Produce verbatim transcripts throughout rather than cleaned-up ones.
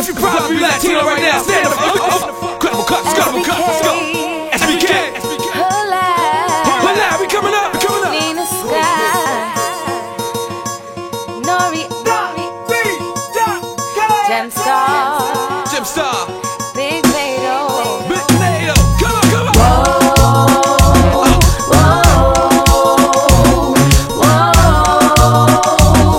If you proud to be Latino right now, stand up. Incredible cuts, incredible cuts, let's go. S B K, Alive, we coming up, we coming up. Nina Sky, Nori, Gemstar, Gemstar, Big Nato, Big Nato, come on, come on. Whoa, whoa, whoa,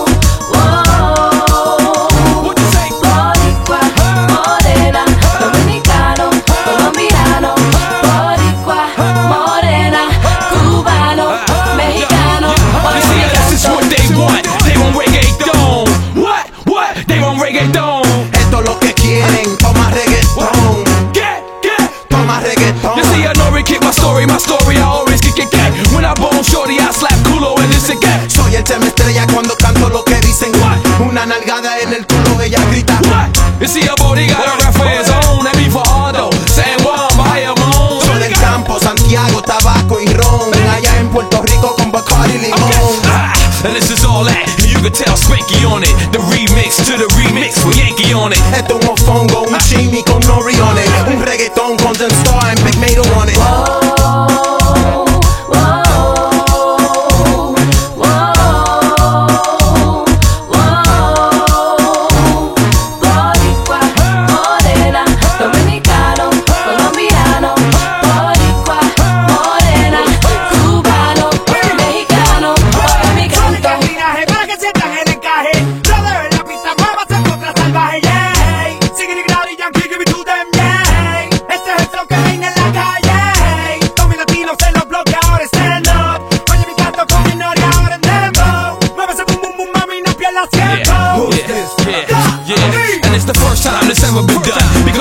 whoa. What you say? Boricua, morena, dominicano, colombiano. Boricua, morena, cubano, mexicano. You see, this is what they want. They want reggaeton. What? What? They want reggaeton. Esto es lo que quieren, toma reggaetón, Get, get. toma reggaetón. You see, I know we kick my story, my story, I always kick it, get. When I bone shorty, I slap culo and this again. Soy el tema estrella cuando canto lo que dicen. Una nalgada en el culo, ella grita. What? You see, a body got a rap for his own. That be for Aldo, San Juan, Bayamón. Soy del campo, Santiago, tabaco y ron. Allá en Puerto Rico con Bacardi y limón. Ah, and this is all that, and you can tell Spanky on it. The remix to the remix with Yankee on it. Esto es un mofongo, un chimi con Nori on it. Un reggaetón con Gemstar and Big Nato on it. Boricua, morena, dominicano, colombiano. Boricua, morena, cubano, mexicano. Oye mi canto. Para que sientan el encaje, brother en la pista, muévase contra salvaje, yeah. Sigue grado y Yankee, give it to them, yeah. Este es el flow que reina en la calle. Con mi latino se los bloquea, ahora stand up. Oye mi canto con mi Nori, ahora en dembow. Muévese boom boom boom, mami, no pierdas tiempo. Yeah, yeah, yeah, yeah. And it's the first time this ever been done.